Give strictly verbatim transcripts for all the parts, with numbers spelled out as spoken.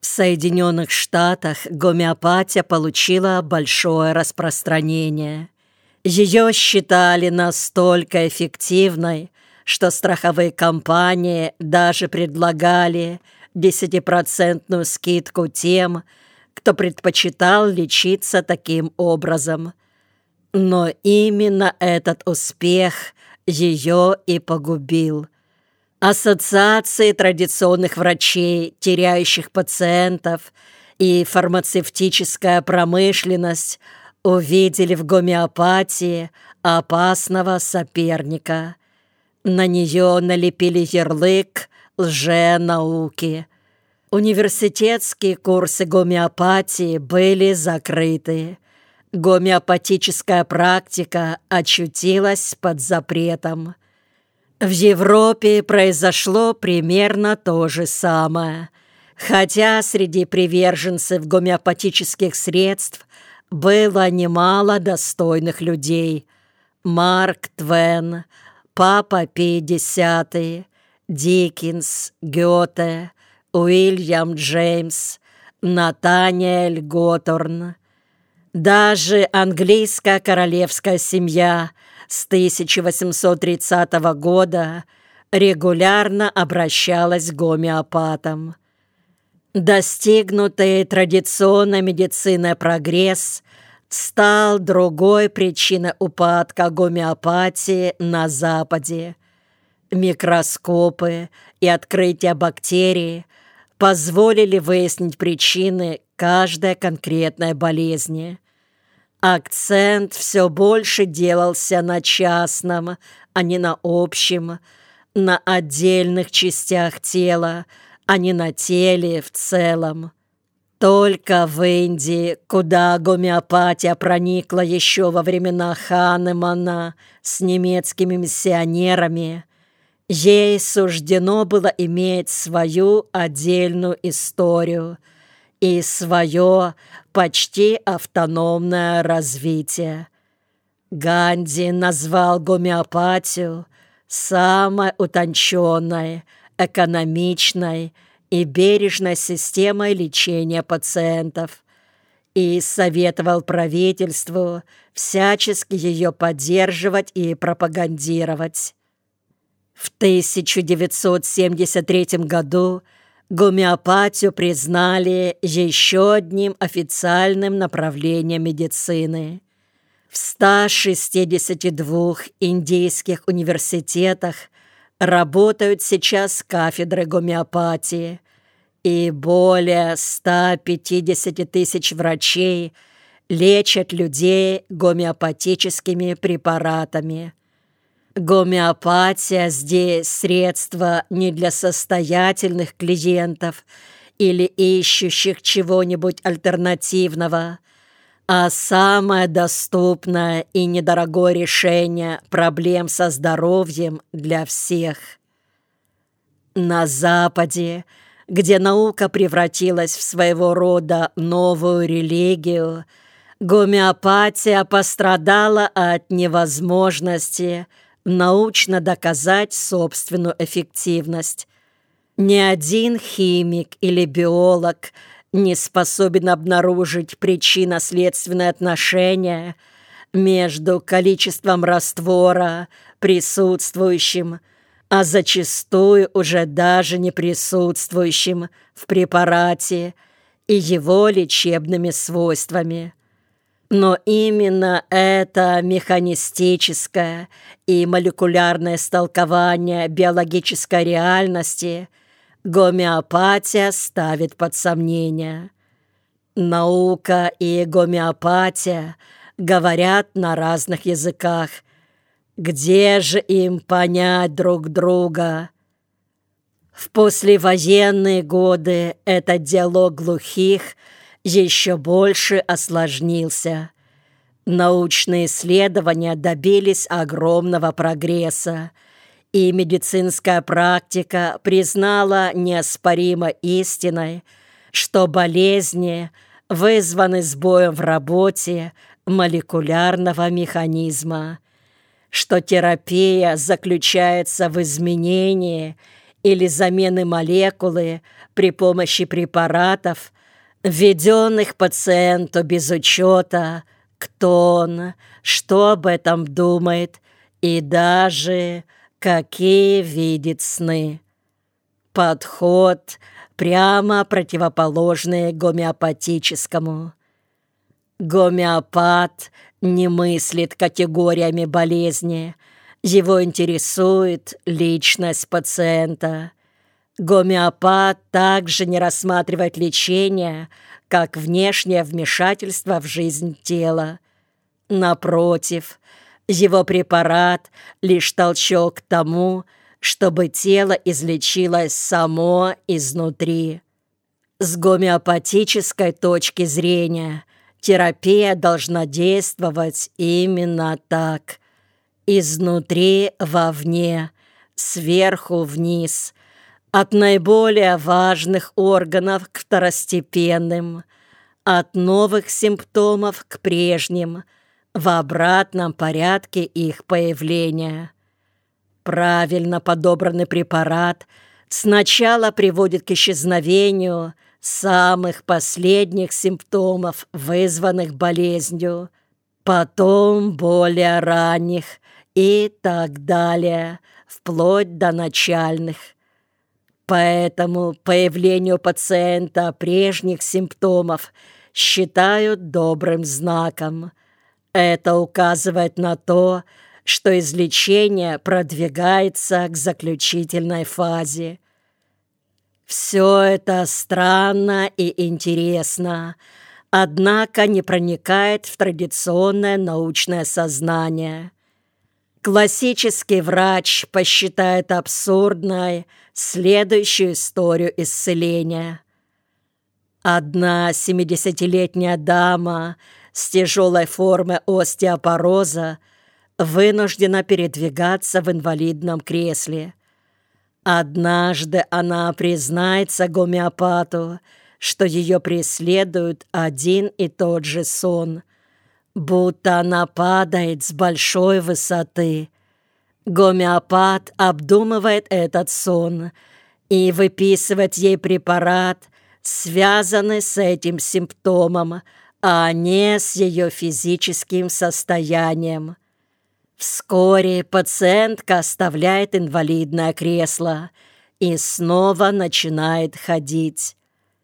Соединенных Штатах гомеопатия получила большое распространение. Ее считали настолько эффективной, что страховые компании даже предлагали десятипроцентную скидку тем, кто предпочитал лечиться таким образом. Но именно этот успех ее и погубил. Ассоциации традиционных врачей, теряющих пациентов, и фармацевтическая промышленность увидели в гомеопатии опасного соперника. На нее налепили ярлык лженауки. Университетские курсы гомеопатии были закрыты. Гомеопатическая практика очутилась под запретом. В Европе произошло примерно то же самое, хотя среди приверженцев гомеопатических средств было немало достойных людей. Марк Твен, Папа Пий X, Диккенс, Гёте, Уильям Джеймс, Натаниэль Готорн. Даже английская королевская семья с тысяча восемьсот тридцатого года регулярно обращалась к гомеопатам. Достигнутый традиционной медициной прогресс стал другой причиной упадка гомеопатии на Западе. Микроскопы и открытие бактерий позволили выяснить причины каждой конкретной болезни. Акцент все больше делался на частном, а не на общем, на отдельных частях тела, а не на теле в целом. Только в Индии, куда гомеопатия проникла еще во времена Ханемана с немецкими миссионерами, ей суждено было иметь свою отдельную историю и свое почти автономное развитие. Ганди назвал гомеопатию самой утонченной, экономичной и бережной системой лечения пациентов и советовал правительству всячески ее поддерживать и пропагандировать. В тысяча девятьсот семьдесят третьем году гомеопатию признали еще одним официальным направлением медицины. В ста шестидесяти двух индийских университетах работают сейчас кафедры гомеопатии, и более ста пятидесяти тысяч врачей лечат людей гомеопатическими препаратами. Гомеопатия здесь средство не для состоятельных клиентов или ищущих чего-нибудь альтернативного, а самое доступное и недорогое решение проблем со здоровьем для всех. На Западе, где наука превратилась в своего рода новую религию, гомеопатия пострадала от невозможности научно доказать собственную эффективность. Ни один химик или биолог не способен обнаружить причинно-следственное отношение между количеством раствора, присутствующим, а зачастую уже даже не присутствующим в препарате, и его лечебными свойствами. Но именно это механистическое и молекулярное истолкование биологической реальности гомеопатия ставит под сомнение. Наука и гомеопатия говорят на разных языках. Где же им понять друг друга? В послевоенные годы этот диалог глухих еще больше осложнился. Научные исследования добились огромного прогресса, и медицинская практика признала неоспоримо истиной, что болезни вызваны сбоем в работе молекулярного механизма, что терапия заключается в изменении или замены молекулы при помощи препаратов, введенных пациенту без учета, кто он, что об этом думает и даже какие видит сны. Подход прямо противоположный гомеопатическому. Гомеопат не мыслит категориями болезни, его интересует личность пациента. Гомеопат также не рассматривает лечение как внешнее вмешательство в жизнь тела. Напротив, его препарат — лишь толчок к тому, чтобы тело излечилось само изнутри. С гомеопатической точки зрения терапия должна действовать именно так. Изнутри вовне, сверху вниз, от наиболее важных органов к второстепенным, от новых симптомов к прежним, в обратном порядке их появления. Правильно подобранный препарат сначала приводит к исчезновению самых последних симптомов, вызванных болезнью, потом более ранних и так далее, вплоть до начальных. Поэтому появлению пациента прежних симптомов считают добрым знаком. Это указывает на то, что излечение продвигается к заключительной фазе. Все это странно и интересно, однако не проникает в традиционное научное сознание. Классический врач посчитает абсурдной следующую историю исцеления. Одна семидесятилетняя дама с тяжелой формой остеопороза вынуждена передвигаться в инвалидном кресле. Однажды она признается гомеопату, что ее преследует один и тот же сон, будто она падает с большой высоты. Гомеопат обдумывает этот сон и выписывает ей препарат, связанный с этим симптомом, а не с ее физическим состоянием. Вскоре пациентка оставляет инвалидное кресло и снова начинает ходить.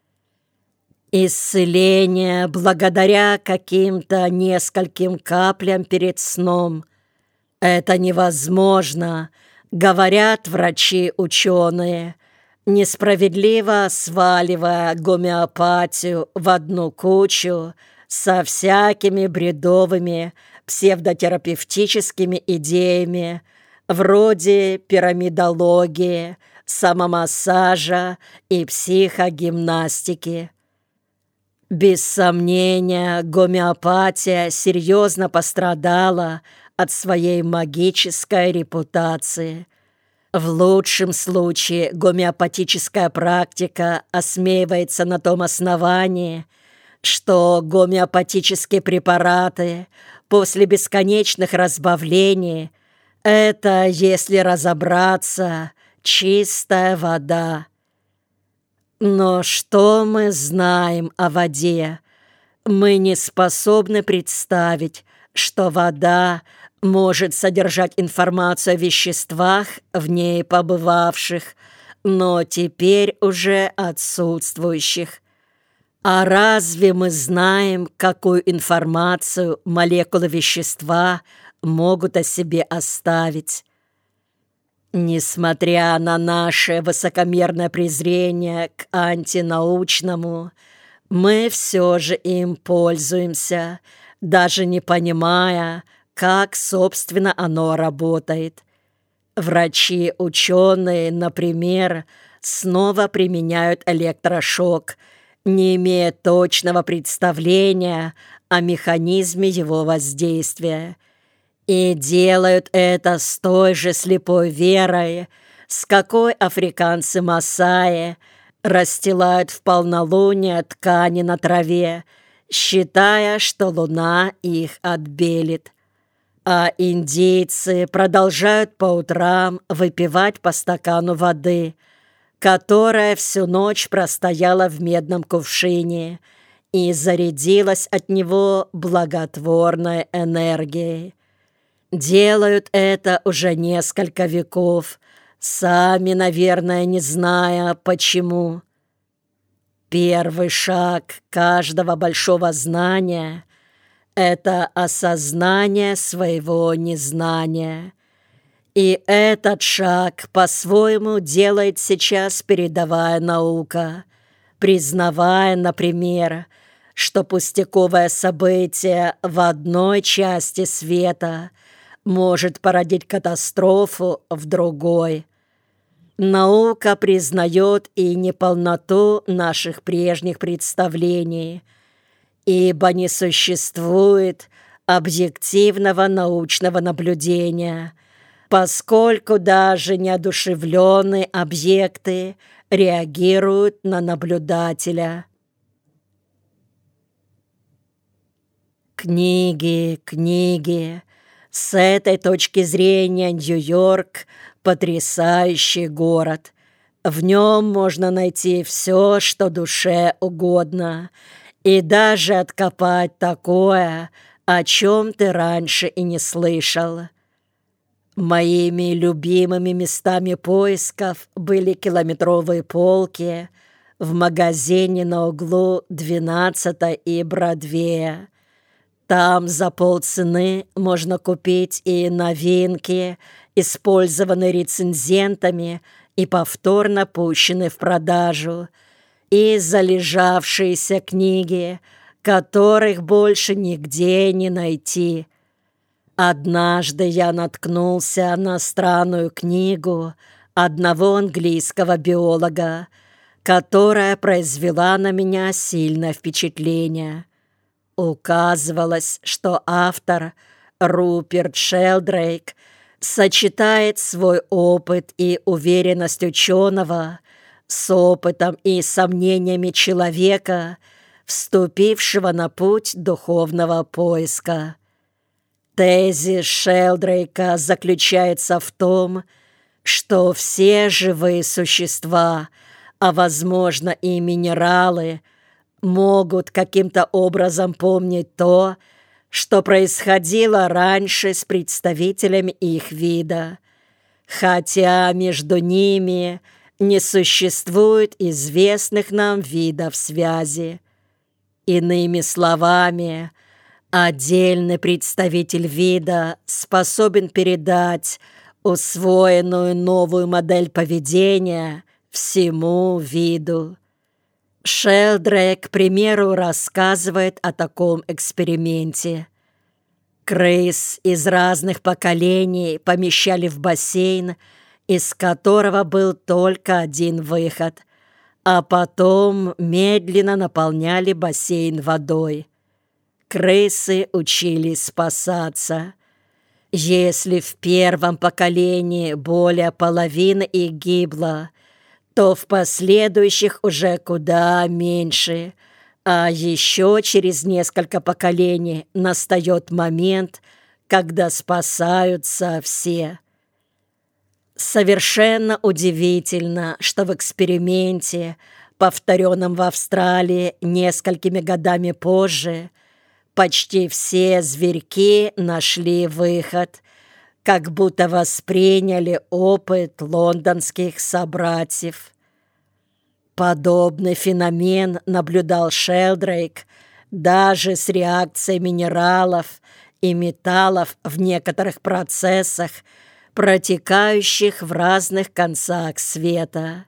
Исцеление благодаря каким-то нескольким каплям перед сном — это невозможно, говорят врачи-ученые, несправедливо сваливая гомеопатию в одну кучу со всякими бредовыми псевдотерапевтическими идеями вроде пирамидологии, самомассажа и психогимнастики. Без сомнения, гомеопатия серьезно пострадала от своей магической репутации. В лучшем случае гомеопатическая практика осмеивается на том основании, что гомеопатические препараты после бесконечных разбавлений — это, если разобраться, чистая вода. Но что мы знаем о воде? Мы не способны представить, что вода может содержать информацию о веществах, в ней побывавших, но теперь уже отсутствующих. А разве мы знаем, какую информацию молекулы вещества могут о себе оставить? Несмотря на наше высокомерное презрение к антинаучному, мы все же им пользуемся, даже не понимая, как, собственно, оно работает. Врачи-ученые, например, снова применяют электрошок, не имея точного представления о механизме его воздействия. И делают это с той же слепой верой, с какой африканцы Масаи расстилают в полнолуние ткани на траве, считая, что луна их отбелит. А индейцы продолжают по утрам выпивать по стакану воды, которая всю ночь простояла в медном кувшине и зарядилась от него благотворной энергией. Делают это уже несколько веков, сами, наверное, не зная, почему. Первый шаг каждого большого знания — это осознание своего незнания. И этот шаг по-своему делает сейчас передовая наука, признавая, например, что пустяковое событие в одной части света может породить катастрофу в другой. Наука признает и неполноту наших прежних представлений, ибо не существует объективного научного наблюдения, поскольку даже неодушевленные объекты реагируют на наблюдателя. Книги, книги. С этой точки зрения Нью-Йорк – потрясающий город. В нем можно найти все, что душе угодно, и даже откопать такое, о чем ты раньше и не слышал. Моими любимыми местами поисков были километровые полки в магазине на углу двенадцатой и Бродвея. Там за полцены можно купить и новинки, использованные рецензентами и повторно пущенные в продажу, и залежавшиеся книги, которых больше нигде не найти. Однажды я наткнулся на странную книгу одного английского биолога, которая произвела на меня сильное впечатление. Указывалось, что автор Руперт Шелдрейк сочетает свой опыт и уверенность ученого с опытом и сомнениями человека, вступившего на путь духовного поиска. Тезис Шелдрейка заключается в том, что все живые существа, а возможно и минералы, могут каким-то образом помнить то, что происходило раньше с представителями их вида, хотя между ними не существует известных нам видов связи. Иными словами, отдельный представитель вида способен передать усвоенную новую модель поведения всему виду. Шелдрейк, к примеру, рассказывает о таком эксперименте. Крыс из разных поколений помещали в бассейн, из которого был только один выход, а потом медленно наполняли бассейн водой. Крысы учились спасаться. Если в первом поколении более половины их гибло, то в последующих уже куда меньше, а еще через несколько поколений настает момент, когда спасаются все. Совершенно удивительно, что в эксперименте, повторенном в Австралии несколькими годами позже, почти все зверьки нашли выход, как будто восприняли опыт лондонских собратьев. Подобный феномен наблюдал Шелдрейк даже с реакцией минералов и металлов в некоторых процессах, протекающих в разных концах света.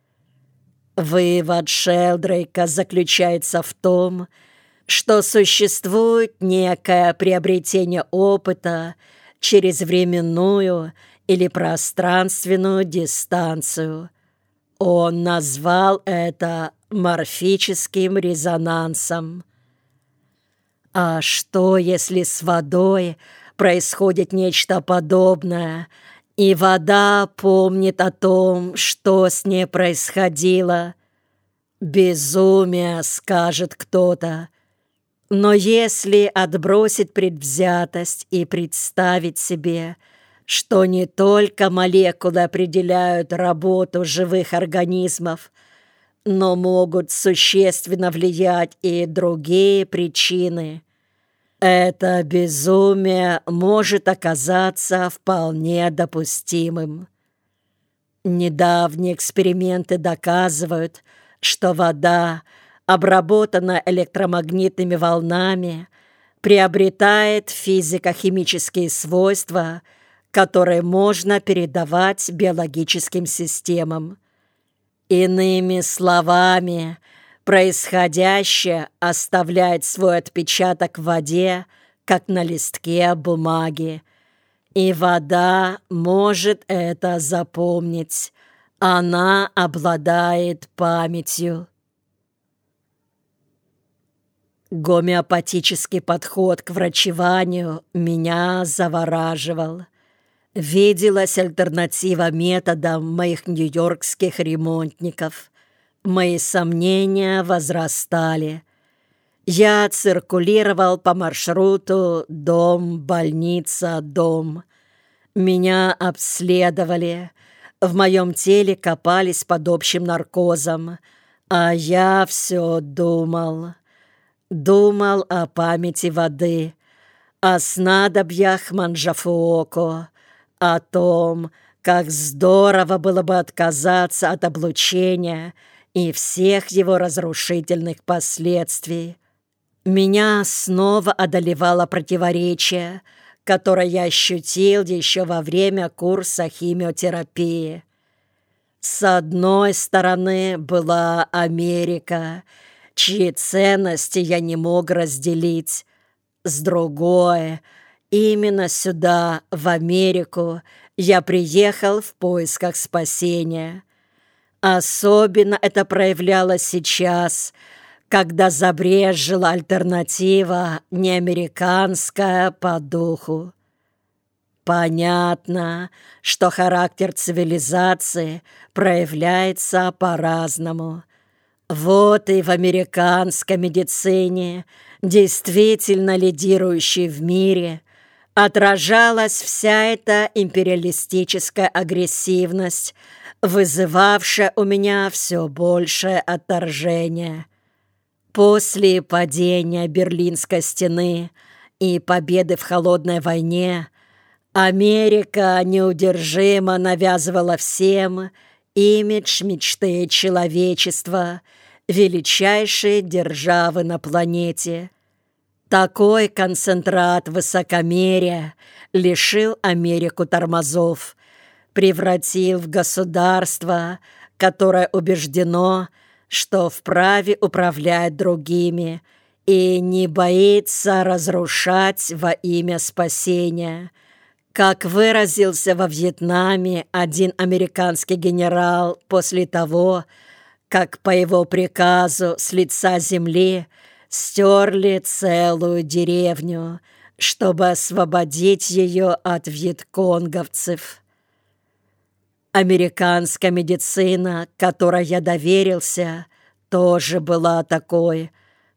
Вывод Шелдрейка заключается в том, что существует некое приобретение опыта через временную или пространственную дистанцию. Он назвал это морфическим резонансом. А что, если с водой происходит нечто подобное, и вода помнит о том, что с ней происходило? Безумие, скажет кто-то. Но если отбросить предвзятость и представить себе, что не только молекулы определяют работу живых организмов, но могут существенно влиять и другие причины. Это безумие может оказаться вполне допустимым. Недавние эксперименты доказывают, что вода, обработанная электромагнитными волнами, приобретает физико-химические свойства, которые можно передавать биологическим системам. Иными словами, происходящее оставляет свой отпечаток в воде, как на листке бумаги, и вода может это запомнить. Она обладает памятью. Гомеопатический подход к врачеванию меня завораживал. Виделась альтернатива методам моих нью-йоркских ремонтников. Мои сомнения возрастали. Я циркулировал по маршруту дом, больница, дом. Меня обследовали. В моем теле копались под общим наркозом. А я все думал. Думал о памяти воды, о снадобьях Манджафуоко, о том, как здорово было бы отказаться от облучения и всех его разрушительных последствий. Меня снова одолевало противоречие, которое я ощутил еще во время курса химиотерапии. С одной стороны была Америка, чьи ценности я не мог разделить. С другой, именно сюда, в Америку, я приехал в поисках спасения. Особенно это проявлялось сейчас, когда забрезжила альтернатива неамериканская по духу. Понятно, что характер цивилизации проявляется по-разному. Вот и в американской медицине, действительно лидирующей в мире, отражалась вся эта империалистическая агрессивность, вызывавшая у меня все большее отторжение. После падения Берлинской стены и победы в холодной войне Америка неудержимо навязывала всем имидж мечты человечества, величайшей державы на планете. Такой концентрат высокомерия лишил Америку тормозов, превратил в государство, которое убеждено, что вправе управлять другими и не боится разрушать во имя спасения. Как выразился во Вьетнаме один американский генерал после того, как по его приказу с лица земли стерли целую деревню, чтобы освободить ее от вьетконговцев. Американская медицина, которой я доверился, тоже была такой,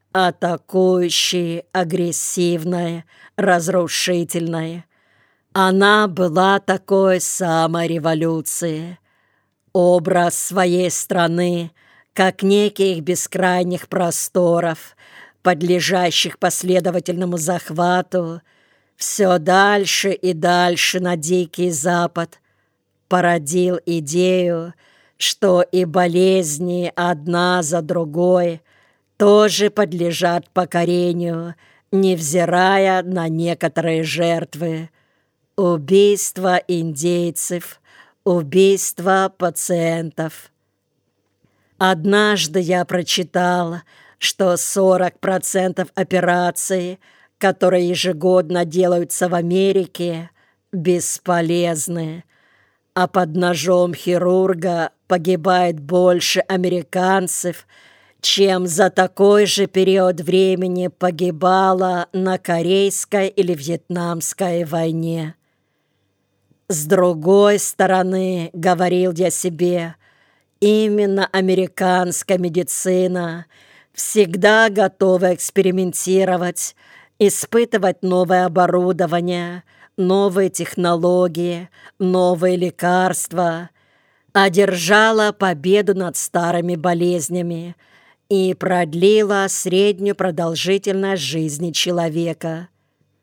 атакующей, агрессивной, разрушительной. Она была такой самой революции. Образ своей страны, как неких бескрайних просторов, подлежащих последовательному захвату, все дальше и дальше на Дикий Запад, породил идею, что и болезни одна за другой тоже подлежат покорению, невзирая на некоторые жертвы. Убийство индейцев, убийство пациентов. Однажды я прочитал, что сорок процентов операций, которые ежегодно делаются в Америке, бесполезны, а под ножом хирурга погибает больше американцев, чем за такой же период времени погибало на Корейской или Вьетнамской войне. С другой стороны, говорил я себе, именно американская медицина всегда готова экспериментировать, испытывать новое оборудование, новые технологии, новые лекарства, одержала победу над старыми болезнями и продлила среднюю продолжительность жизни человека.